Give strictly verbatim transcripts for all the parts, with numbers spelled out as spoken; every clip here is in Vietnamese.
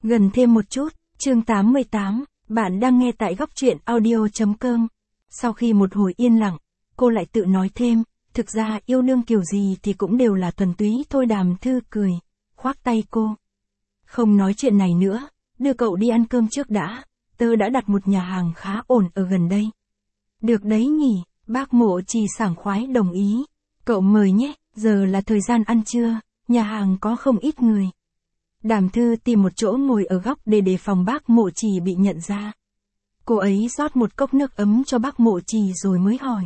Gần thêm một chút, chương tám mươi tám, bạn đang nghe tại góc truyện audio.com. Sau khi một hồi yên lặng, cô lại tự nói thêm, thực ra yêu đương kiểu gì thì cũng đều là thuần túy thôi. Đàm Thư cười, khoác tay cô. Không nói chuyện này nữa, đưa cậu đi ăn cơm trước đã, tớ đã đặt một nhà hàng khá ổn ở gần đây. Được đấy nhỉ, bác Mộ Trì sảng khoái đồng ý. Cậu mời nhé, giờ là thời gian ăn trưa, nhà hàng có không ít người. Đàm Thư tìm một chỗ ngồi ở góc để đề phòng bác Mộ Trì bị nhận ra. Cô ấy rót một cốc nước ấm cho bác Mộ Trì rồi mới hỏi.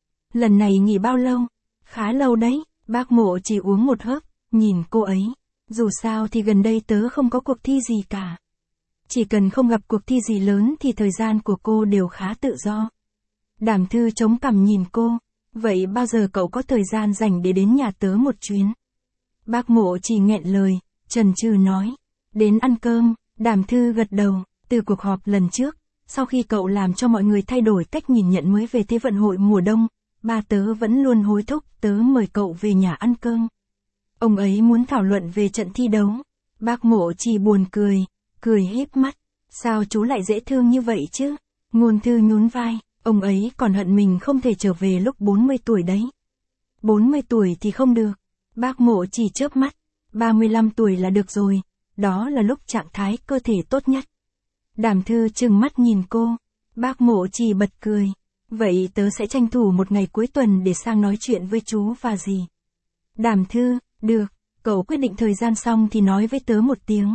Lần này nghỉ bao lâu? Khá lâu đấy, bác Mộ Trì uống một hớp, nhìn cô ấy. Dù sao thì gần đây tớ không có cuộc thi gì cả. Chỉ cần không gặp cuộc thi gì lớn thì thời gian của cô đều khá tự do. Đàm Thư chống cằm nhìn cô. Vậy bao giờ cậu có thời gian rảnh để đến nhà tớ một chuyến? Bác Mộ Trì nghẹn lời, chần chừ nói. Đến ăn cơm, Đàm Thư gật đầu. Từ cuộc họp lần trước, sau khi cậu làm cho mọi người thay đổi cách nhìn nhận mới về Thế vận hội mùa đông, ba tớ vẫn luôn hối thúc tớ mời cậu về nhà ăn cơm. Ông ấy muốn thảo luận về trận thi đấu. Bác Mộ Trì buồn cười, cười híp mắt. Sao chú lại dễ thương như vậy chứ? Ngôn Thư nhún vai, ông ấy còn hận mình không thể trở về lúc bốn mươi tuổi đấy. bốn mươi tuổi thì không được. Bác Mộ Trì chớp mắt. ba mươi lăm tuổi là được rồi, đó là lúc trạng thái cơ thể tốt nhất. Đàm Thư trừng mắt nhìn cô. Bác Mộ Trì bật cười. Vậy tớ sẽ tranh thủ một ngày cuối tuần để sang nói chuyện với chú và dì. Đàm Thư, được, cậu quyết định thời gian xong thì nói với tớ một tiếng.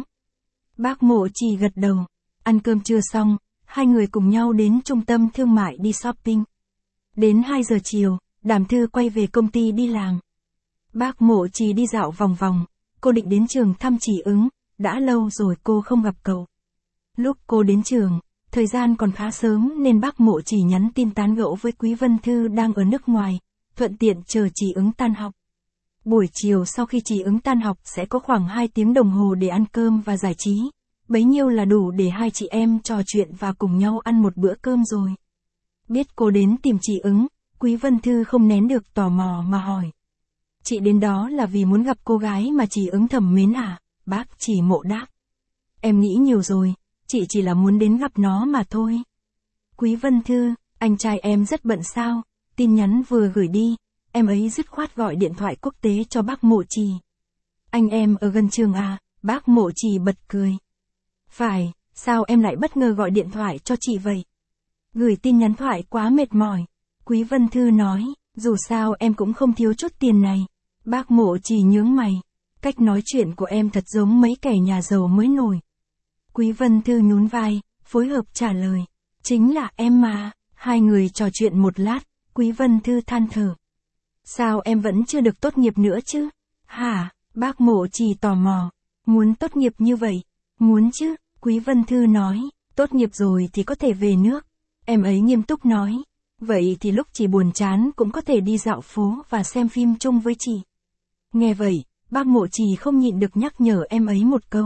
Bác Mộ Trì gật đầu. Ăn cơm trưa xong, hai người cùng nhau đến trung tâm thương mại đi shopping. Đến hai giờ chiều, Đàm Thư quay về công ty đi làm. Bác Mộ Trì đi dạo vòng vòng, cô định đến trường thăm Chỉ Ứng, đã lâu rồi cô không gặp cậu. Lúc cô đến trường, thời gian còn khá sớm nên bác Mộ Trì nhắn tin tán gẫu với Quý Vân Thư đang ở nước ngoài, thuận tiện chờ Chỉ Ứng tan học. Buổi chiều sau khi Chỉ Ứng tan học sẽ có khoảng hai tiếng đồng hồ để ăn cơm và giải trí, bấy nhiêu là đủ để hai chị em trò chuyện và cùng nhau ăn một bữa cơm rồi. Biết cô đến tìm Chỉ Ứng, Quý Vân Thư không nén được tò mò mà hỏi. Chị đến đó là vì muốn gặp cô gái mà Chỉ Ứng thầm mến à? Bác Chỉ Mộ đáp. Em nghĩ nhiều rồi, chị chỉ là muốn đến gặp nó mà thôi. Quý Vân Thư, anh trai em rất bận sao? Tin nhắn vừa gửi đi, em ấy dứt khoát gọi điện thoại quốc tế cho bác Mộ Trì. Anh em ở gần trường à? Bác Mộ Trì bật cười. Phải, sao em lại bất ngờ gọi điện thoại cho chị vậy? Gửi tin nhắn thoại quá mệt mỏi. Quý Vân Thư nói, dù sao em cũng không thiếu chút tiền này. Bác Mộ Trì nhướng mày. Cách nói chuyện của em thật giống mấy kẻ nhà giàu mới nổi. Quý Vân Thư nhún vai, phối hợp trả lời. Chính là em mà. Hai người trò chuyện một lát, Quý Vân Thư than thở. Sao em vẫn chưa được tốt nghiệp nữa chứ? Hả? Bác Mộ Trì tò mò. Muốn tốt nghiệp như vậy? Muốn chứ, Quý Vân Thư nói. Tốt nghiệp rồi thì có thể về nước. Em ấy nghiêm túc nói. Vậy thì lúc chị buồn chán cũng có thể đi dạo phố và xem phim chung với chị. Nghe vậy, bác Mộ Trì không nhịn được nhắc nhở em ấy một câu.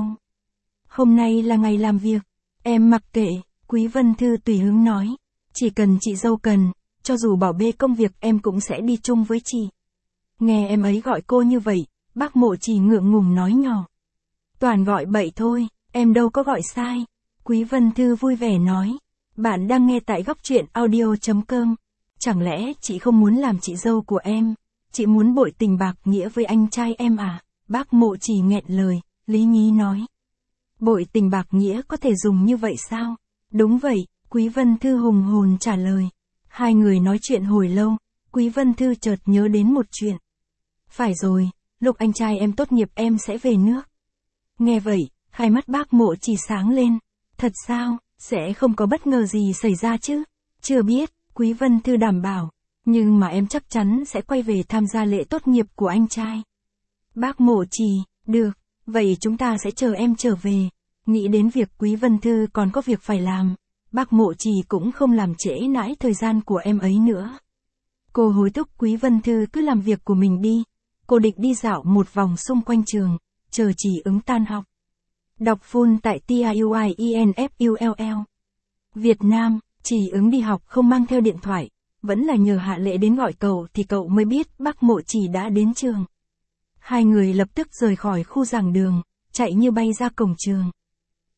Hôm nay là ngày làm việc. Em mặc kệ, Quý Vân Thư tùy hứng nói. Chỉ cần chị dâu cần, cho dù bỏ bê công việc em cũng sẽ đi chung với chị. Nghe em ấy gọi cô như vậy, bác Mộ Trì ngượng ngùng nói nhỏ. Toàn gọi bậy thôi, em đâu có gọi sai. Quý Vân Thư vui vẻ nói. Bạn đang nghe tại góc truyện audio.com. Chẳng lẽ chị không muốn làm chị dâu của em? Chị muốn bội tình bạc nghĩa với anh trai em à? Bác Mộ Trì nghẹn lời, lý nhí nói. Bội tình bạc nghĩa có thể dùng như vậy sao? Đúng vậy, Quý Vân Thư hùng hồn trả lời. Hai người nói chuyện hồi lâu, Quý Vân Thư chợt nhớ đến một chuyện. Phải rồi, lúc anh trai em tốt nghiệp em sẽ về nước. Nghe vậy, hai mắt bác Mộ Trì sáng lên. Thật sao? Sẽ không có bất ngờ gì xảy ra chứ? Chưa biết, Quý Vân Thư đảm bảo. Nhưng mà em chắc chắn sẽ quay về tham gia lễ tốt nghiệp của anh trai. Bác Mộ Trì, được, vậy chúng ta sẽ chờ em trở về. Nghĩ đến việc Quý Vân Thư còn có việc phải làm, bác Mộ Trì cũng không làm trễ nãi thời gian của em ấy nữa. Cô hối thúc Quý Vân Thư cứ làm việc của mình đi. Cô định đi dạo một vòng xung quanh trường, chờ Chỉ Ứng tan học. Đọc full tại T I U I E N F U L L. Việt Nam, Chỉ Ứng đi học không mang theo điện thoại, vẫn là nhờ Hạ Lệ đến gọi cậu thì cậu mới biết bác Mộ Trì đã đến trường. Hai người lập tức rời khỏi khu giảng đường, chạy như bay ra cổng trường.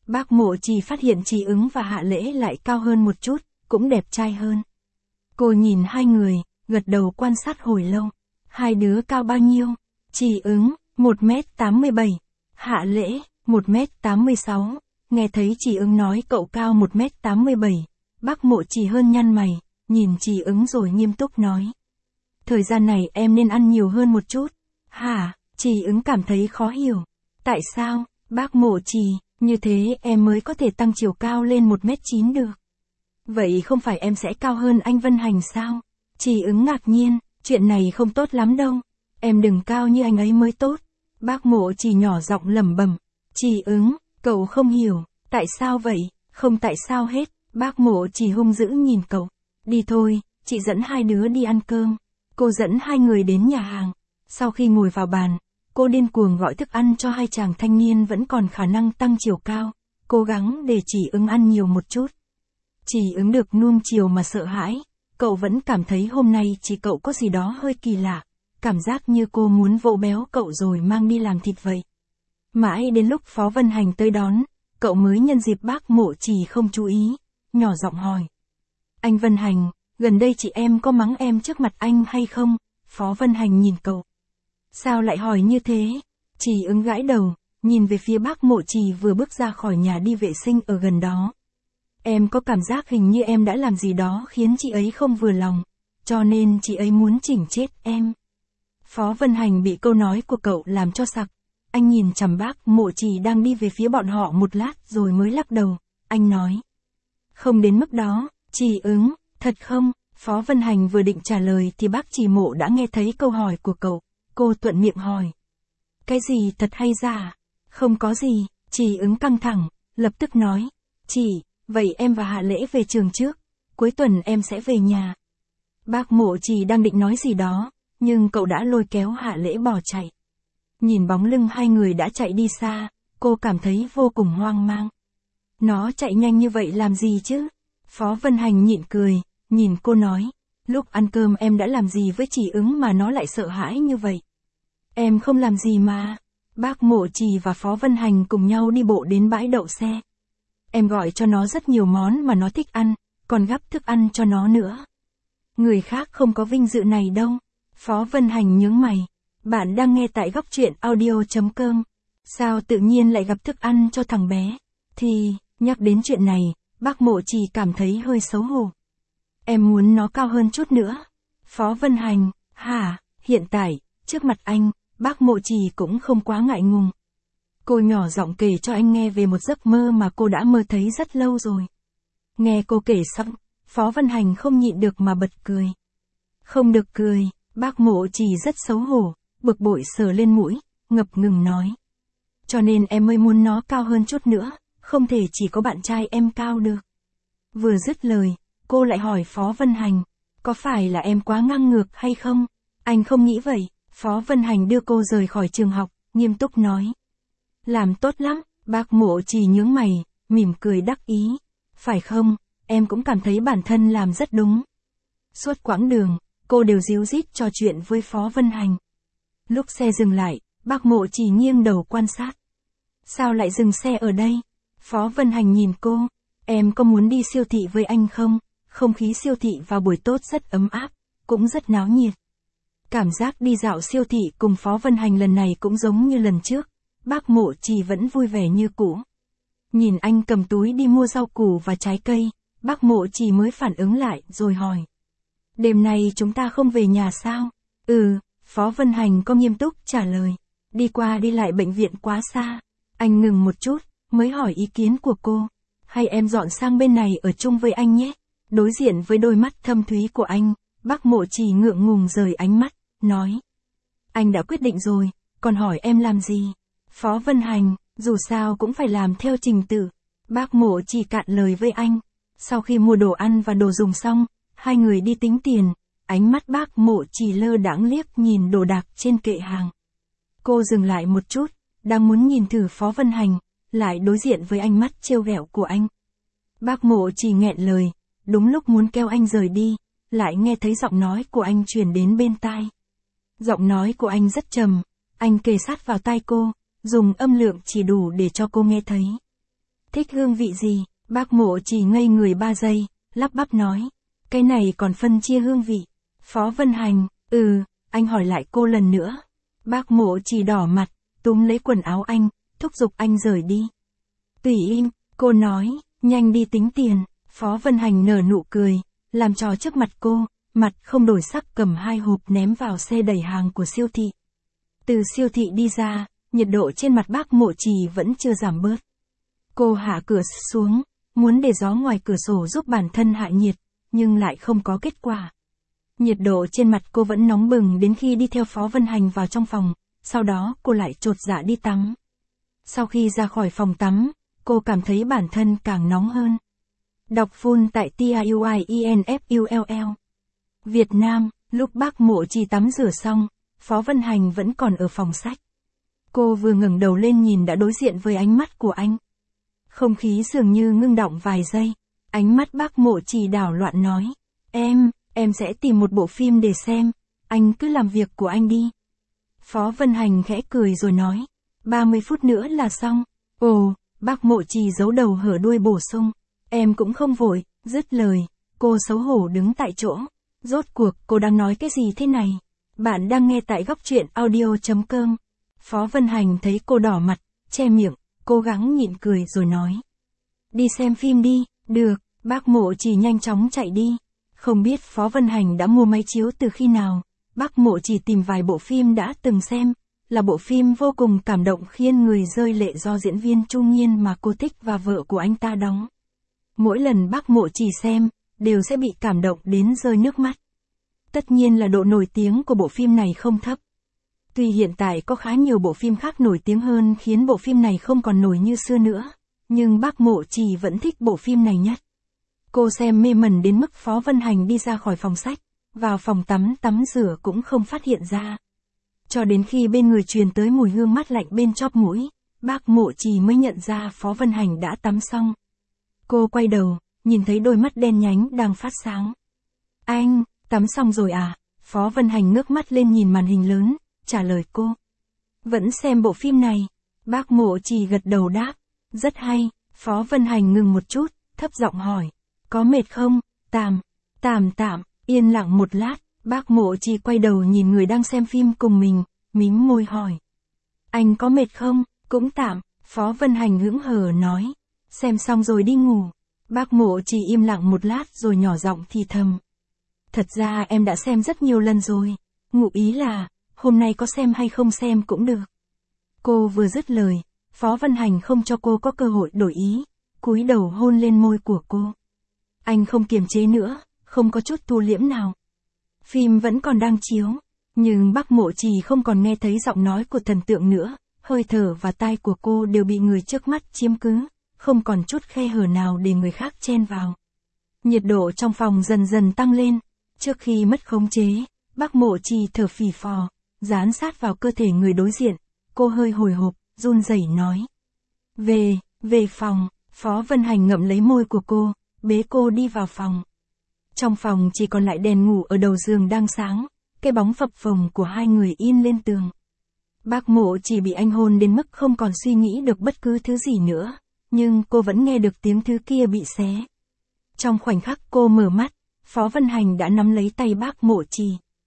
Bác Mộ Trì phát hiện Trì Ứng và Hạ Lễ lại cao hơn một chút, cũng đẹp trai hơn. Cô nhìn hai người, gật đầu quan sát hồi lâu. Hai đứa cao bao nhiêu? Trì Ứng, một mét tám mươi bảy. Hạ Lễ, một mét tám mươi sáu. Nghe thấy Trì Ứng nói cậu cao một mét tám mươi bảy. Bác Mộ Trì hơn nhăn mày, nhìn Trì Ứng rồi nghiêm túc nói. Thời gian này em nên ăn nhiều hơn một chút. Hả? Trì Ứng cảm thấy khó hiểu. Tại sao? Bác Mộ Trì, như thế em mới có thể tăng chiều cao lên một mét chín được. Vậy không phải em sẽ cao hơn anh Vân Hành sao? Trì Ứng ngạc nhiên, chuyện này không tốt lắm đâu. Em đừng cao như anh ấy mới tốt. Bác Mộ Trì nhỏ giọng lẩm bẩm. Trì Ứng, cậu không hiểu, tại sao vậy? Không tại sao hết. Bác Mộ Trì hung dữ nhìn cậu. Đi thôi, chị dẫn hai đứa đi ăn cơm. Cô dẫn hai người đến nhà hàng. Sau khi ngồi vào bàn, cô điên cuồng gọi thức ăn cho hai chàng thanh niên vẫn còn khả năng tăng chiều cao, cố gắng để Trì Ứng ăn nhiều một chút. Trì Ứng được nuông chiều mà sợ hãi, cậu vẫn cảm thấy hôm nay chỉ cậu có gì đó hơi kỳ lạ, cảm giác như cô muốn vỗ béo cậu rồi mang đi làm thịt vậy. Mãi đến lúc Phó Vân Hành tới đón, cậu mới nhân dịp bác Mộ Trì không chú ý, nhỏ giọng hỏi. Anh Vân Hành, gần đây chị em có mắng em trước mặt anh hay không? Phó Vân Hành nhìn cậu. Sao lại hỏi như thế? Trì Ứng gãi đầu, nhìn về phía bác Mộ Trì vừa bước ra khỏi nhà đi vệ sinh ở gần đó. Em có cảm giác hình như em đã làm gì đó khiến chị ấy không vừa lòng, cho nên chị ấy muốn chỉnh chết em. Phó Vân Hành bị câu nói của cậu làm cho sặc. Anh nhìn chằm bác Mộ Trì đang đi về phía bọn họ một lát rồi mới lắc đầu. Anh nói. Không đến mức đó, Trì Ứng, thật không? Phó Vân Hành vừa định trả lời thì bác Trì Mộ đã nghe thấy câu hỏi của cậu. Cô thuận miệng hỏi. Cái gì thật hay giả? Không có gì, Trì Ứng căng thẳng, lập tức nói. Chị, vậy em và Hạ Lễ về trường trước, cuối tuần em sẽ về nhà. Bác Mộ Trì đang định nói gì đó, nhưng cậu đã lôi kéo Hạ Lễ bỏ chạy. Nhìn bóng lưng hai người đã chạy đi xa, cô cảm thấy vô cùng hoang mang. Nó chạy nhanh như vậy làm gì chứ? Phó Vân Hành nhịn cười, nhìn cô nói. Lúc ăn cơm em đã làm gì với Trì Ứng mà nó lại sợ hãi như vậy? Em không làm gì mà. Bác Mộ Trì và Phó Vân Hành cùng nhau đi bộ đến bãi đậu xe. Em gọi cho nó rất nhiều món mà nó thích ăn, còn gắp thức ăn cho nó nữa. Người khác không có vinh dự này đâu. Phó Vân Hành nhướng mày. Bạn đang nghe tại góc truyện audio chấm com. Sao tự nhiên lại gặp thức ăn cho thằng bé? Thì, nhắc đến chuyện này, bác Mộ Trì cảm thấy hơi xấu hổ. Em muốn nó cao hơn chút nữa. Phó Vân Hành, hả, hiện tại, trước mặt anh, bác Mộ Trì cũng không quá ngại ngùng. Cô nhỏ giọng kể cho anh nghe về một giấc mơ mà cô đã mơ thấy rất lâu rồi. Nghe cô kể xong, Phó Vân Hành không nhịn được mà bật cười. Không được cười, bác Mộ Trì rất xấu hổ, bực bội sờ lên mũi, ngập ngừng nói. Cho nên em mới muốn nó cao hơn chút nữa, không thể chỉ có bạn trai em cao được. Vừa dứt lời, cô lại hỏi Phó Vân Hành, có phải là em quá ngang ngược hay không? Anh không nghĩ vậy. Phó Vân Hành đưa cô rời khỏi trường học, nghiêm túc nói. Làm tốt lắm, bác Mộ Trì nhướng mày, mỉm cười đắc ý. Phải không, em cũng cảm thấy bản thân làm rất đúng. Suốt quãng đường, cô đều díu dít trò chuyện với Phó Vân Hành. Lúc xe dừng lại, bác Mộ Trì nghiêng đầu quan sát. Sao lại dừng xe ở đây? Phó Vân Hành nhìn cô, em có muốn đi siêu thị với anh không? Không khí siêu thị vào buổi tốt rất ấm áp, cũng rất náo nhiệt. Cảm giác đi dạo siêu thị cùng Phó Vân Hành lần này cũng giống như lần trước, bác Mộ Trì vẫn vui vẻ như cũ. Nhìn anh cầm túi đi mua rau củ và trái cây, bác Mộ Trì mới phản ứng lại rồi hỏi. Đêm nay chúng ta không về nhà sao? Ừ, Phó Vân Hành có nghiêm túc trả lời. Đi qua đi lại bệnh viện quá xa. Anh ngừng một chút, mới hỏi ý kiến của cô. Hay em dọn sang bên này ở chung với anh nhé? Đối diện với đôi mắt thâm thúy của anh, bác Mộ Trì ngượng ngùng rời ánh mắt, nói. Anh đã quyết định rồi, còn hỏi em làm gì? Phó Vân Hành, dù sao cũng phải làm theo trình tự. Bác Mộ Trì cạn lời với anh. Sau khi mua đồ ăn và đồ dùng xong, hai người đi tính tiền. Ánh mắt bác Mộ Trì lơ đãng liếc nhìn đồ đạc trên kệ hàng. Cô dừng lại một chút, đang muốn nhìn thử Phó Vân Hành, lại đối diện với ánh mắt trêu ghẹo của anh. Bác Mộ Trì nghẹn lời, đúng lúc muốn kêu anh rời đi, lại nghe thấy giọng nói của anh truyền đến bên tai. Giọng nói của anh rất trầm, anh kề sát vào tai cô, dùng âm lượng chỉ đủ để cho cô nghe thấy. Thích hương vị gì? Bác Mộ Trì ngây người ba giây, lắp bắp nói. Cái này còn phân chia hương vị. Phó Vân Hành, ừ, anh hỏi lại cô lần nữa. Bác Mộ Trì đỏ mặt, túm lấy quần áo anh, thúc giục anh rời đi. Tùy im, cô nói, nhanh đi tính tiền. Phó Vân Hành nở nụ cười, làm trò trước mặt cô, mặt không đổi sắc cầm hai hộp ném vào xe đẩy hàng của siêu thị. Từ siêu thị đi ra, nhiệt độ trên mặt bác Mộ Trì vẫn chưa giảm bớt. Cô hạ cửa xuống, muốn để gió ngoài cửa sổ giúp bản thân hạ nhiệt, nhưng lại không có kết quả. Nhiệt độ trên mặt cô vẫn nóng bừng đến khi đi theo Phó Vân Hành vào trong phòng, sau đó cô lại chột dạ đi tắm. Sau khi ra khỏi phòng tắm, cô cảm thấy bản thân càng nóng hơn. Đọc full tại tiuinfull. Việt Nam, lúc bác Mộ Trì tắm rửa xong, Phó Vân Hành vẫn còn ở phòng sách. Cô vừa ngẩng đầu lên nhìn đã đối diện với ánh mắt của anh. Không khí dường như ngưng đọng vài giây, ánh mắt bác Mộ Trì đảo loạn nói. Em, em sẽ tìm một bộ phim để xem, anh cứ làm việc của anh đi. Phó Vân Hành khẽ cười rồi nói. ba mươi phút nữa là xong. Ồ, bác Mộ Trì giấu đầu hở đuôi bổ sung. Em cũng không vội, dứt lời, cô xấu hổ đứng tại chỗ. Rốt cuộc cô đang nói cái gì thế này? Bạn đang nghe tại góc truyện audio.com. Phó Vân Hành thấy cô đỏ mặt, che miệng, cố gắng nhịn cười rồi nói. Đi xem phim đi, được, bác Mộ Trì nhanh chóng chạy đi. Không biết Phó Vân Hành đã mua máy chiếu từ khi nào, bác Mộ Trì tìm vài bộ phim đã từng xem, là bộ phim vô cùng cảm động khiến người rơi lệ do diễn viên Chu Nhiên mà cô thích và vợ của anh ta đóng. Mỗi lần bác Mộ Trì xem, đều sẽ bị cảm động đến rơi nước mắt. Tất nhiên là độ nổi tiếng của bộ phim này không thấp. Tuy hiện tại có khá nhiều bộ phim khác nổi tiếng hơn khiến bộ phim này không còn nổi như xưa nữa, nhưng bác Mộ Trì vẫn thích bộ phim này nhất. Cô xem mê mẩn đến mức Phó Vân Hành đi ra khỏi phòng sách, vào phòng tắm tắm rửa cũng không phát hiện ra. Cho đến khi bên người truyền tới mùi hương mát lạnh bên chóp mũi, bác Mộ Trì mới nhận ra Phó Vân Hành đã tắm xong. Cô quay đầu, nhìn thấy đôi mắt đen nhánh đang phát sáng. Anh, tắm xong rồi à? Phó Vân Hành ngước mắt lên nhìn màn hình lớn, trả lời cô. Vẫn xem bộ phim này. Bác Mộ Trì gật đầu đáp. Rất hay. Phó Vân Hành ngừng một chút, thấp giọng hỏi. Có mệt không? Tạm, tạm tạm, yên lặng một lát, bác Mộ Trì quay đầu nhìn người đang xem phim cùng mình, mím môi hỏi. Anh có mệt không? Cũng tạm, Phó Vân Hành hững hờ nói. Xem xong rồi đi ngủ. Bác Mộ Trì im lặng một lát rồi nhỏ giọng thì thầm. Thật ra em đã xem rất nhiều lần rồi. Ngụ ý là, hôm nay có xem hay không xem cũng được. Cô vừa dứt lời, Phó Vân Hành không cho cô có cơ hội đổi ý, cúi đầu hôn lên môi của cô. Anh không kiềm chế nữa, không có chút thu liễm nào. Phim vẫn còn đang chiếu, nhưng bác Mộ Trì không còn nghe thấy giọng nói của thần tượng nữa, hơi thở và tai của cô đều bị người trước mắt chiếm cứ, không còn chút khe hở nào để người khác chen vào. Nhiệt độ trong phòng dần dần tăng lên, trước khi mất khống chế, bác Mộ Trì thở phì phò, dán sát vào cơ thể người đối diện, cô hơi hồi hộp, run rẩy nói. Về, về phòng, Phó Vân Hành ngậm lấy môi của cô, bế cô đi vào phòng. Trong phòng chỉ còn lại đèn ngủ ở đầu giường đang sáng, cái bóng phập phồng của hai người in lên tường. Bác Mộ Trì bị anh hôn đến mức không còn suy nghĩ được bất cứ thứ gì nữa, nhưng cô vẫn nghe được tiếng thứ kia bị xé. Trong khoảnh khắc cô mở mắt, Phó Vân Hành đã nắm lấy tay bác Mộ Trì.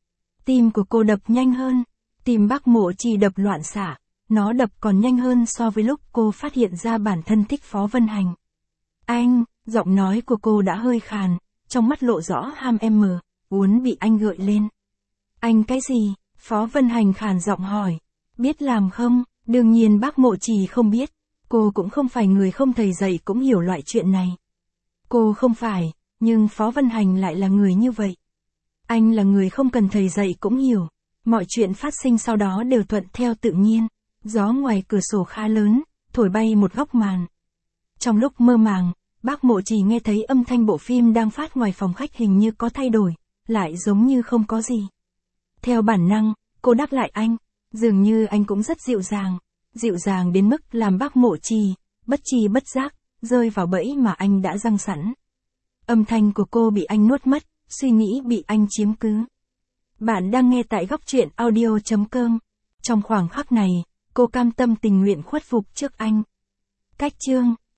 Tim của cô đập nhanh hơn, tim bác Mộ Trì đập loạn xạ, nó đập còn nhanh hơn so với lúc cô phát hiện ra bản thân thích Phó Vân Hành. Anh, giọng nói của cô đã hơi khàn, trong mắt lộ rõ ham em mờ, uốn bị anh gợi lên. Anh cái gì? Phó Vân Hành khàn giọng hỏi. Biết làm không? Đương nhiên bác Mộ Trì không biết, cô cũng không phải người không thầy dạy cũng hiểu loại chuyện này. Cô không phải, nhưng Phó Vân Hành lại là người như vậy. Anh là người không cần thầy dạy cũng hiểu, mọi chuyện phát sinh sau đó đều thuận theo tự nhiên. Gió ngoài cửa sổ khá lớn, thổi bay một góc màn. Trong lúc mơ màng, bác Mộ Trì nghe thấy âm thanh bộ phim đang phát ngoài phòng khách hình như có thay đổi, lại giống như không có gì. Theo bản năng, cô đáp lại anh, dường như anh cũng rất dịu dàng, dịu dàng đến mức làm bác Mộ Trì, bất tri bất giác, rơi vào bẫy mà anh đã giăng sẵn. Âm thanh của cô bị anh nuốt mất, suy nghĩ bị anh chiếm cứ. Bạn đang nghe tại góc truyện audio.com. Trong khoảng khắc này, cô cam tâm tình nguyện khuất phục trước anh. Cách chương